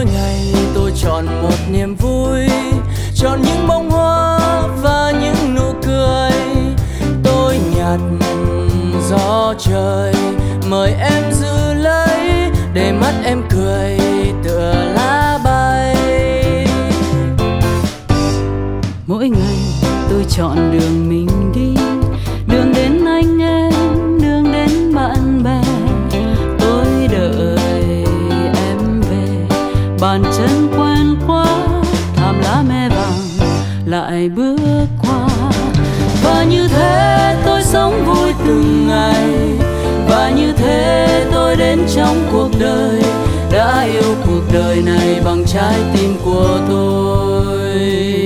Mỗi ngày tôi chọn một niềm vui, chọn những bông hoa và những nụ cười. Tôi nhặt gió trời, mời em giữ lấy, để mắt em cười tựa lá bay. Mỗi ngày tôi chọn đường mình đi, đường đến anh em, đường đến bạn bè. Tôi đợi em về, bàn chân quen quá, thảm lá me vàng lại bước qua. Và như thế tôi sống vui từng ngày, và như thế tôi đến trong cuộc đời, đã yêu cuộc đời này bằng trái tim của tôi.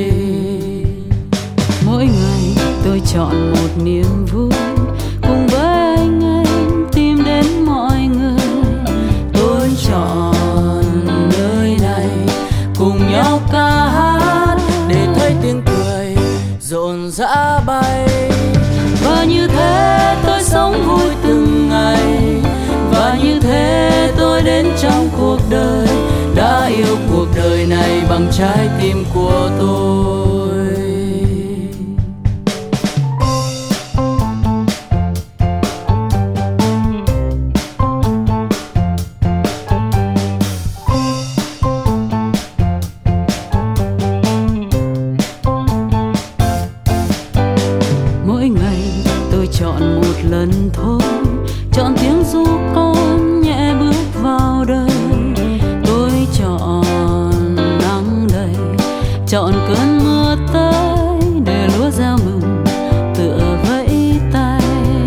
Mỗi ngày tôi chọn một niềm vui, cùng với anh em tìm đến mọi người. Tôi chọn nơi này, cùng nhau ca hát, để thấy tiếng cười rộn rã bay. Và như thế tôi sống vui từng ngày, và như thế tôi đến trong cuộc đời, đã yêu cuộc đời này bằng trái tim của tôi. Mỗi ngày tôi chọn một lần thôi, chọn tiếng ru con nhẹ bước vào đời. Tôi chọn nắng đầy, chọn cơn mưa tới, để lúa gieo mừng tựa vẫy tay.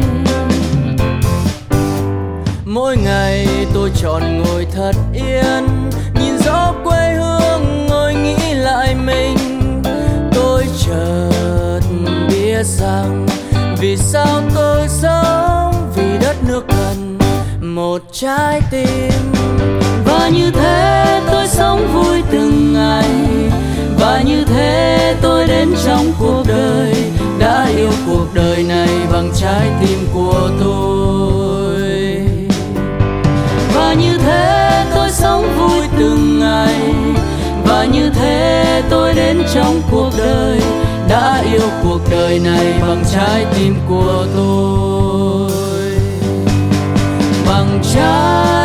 Mỗi ngày tôi chọn ngồi thật yên, nhìn gió quê hương, ngồi nghĩ lại mình. Tôi chợt biết rằng vì sao tôi sống, vì đất nước cần một trái tim. Và như thế tôi sống vui từng ngày, và như thế tôi đến trong cuộc đời, đã yêu cuộc đời này bằng trái tim của tôi. Và như thế tôi sống vui từng ngày, và như thế tôi đến trong cuộc đời, đã yêu cuộc đời này bằng trái tim của tôi, bằng trái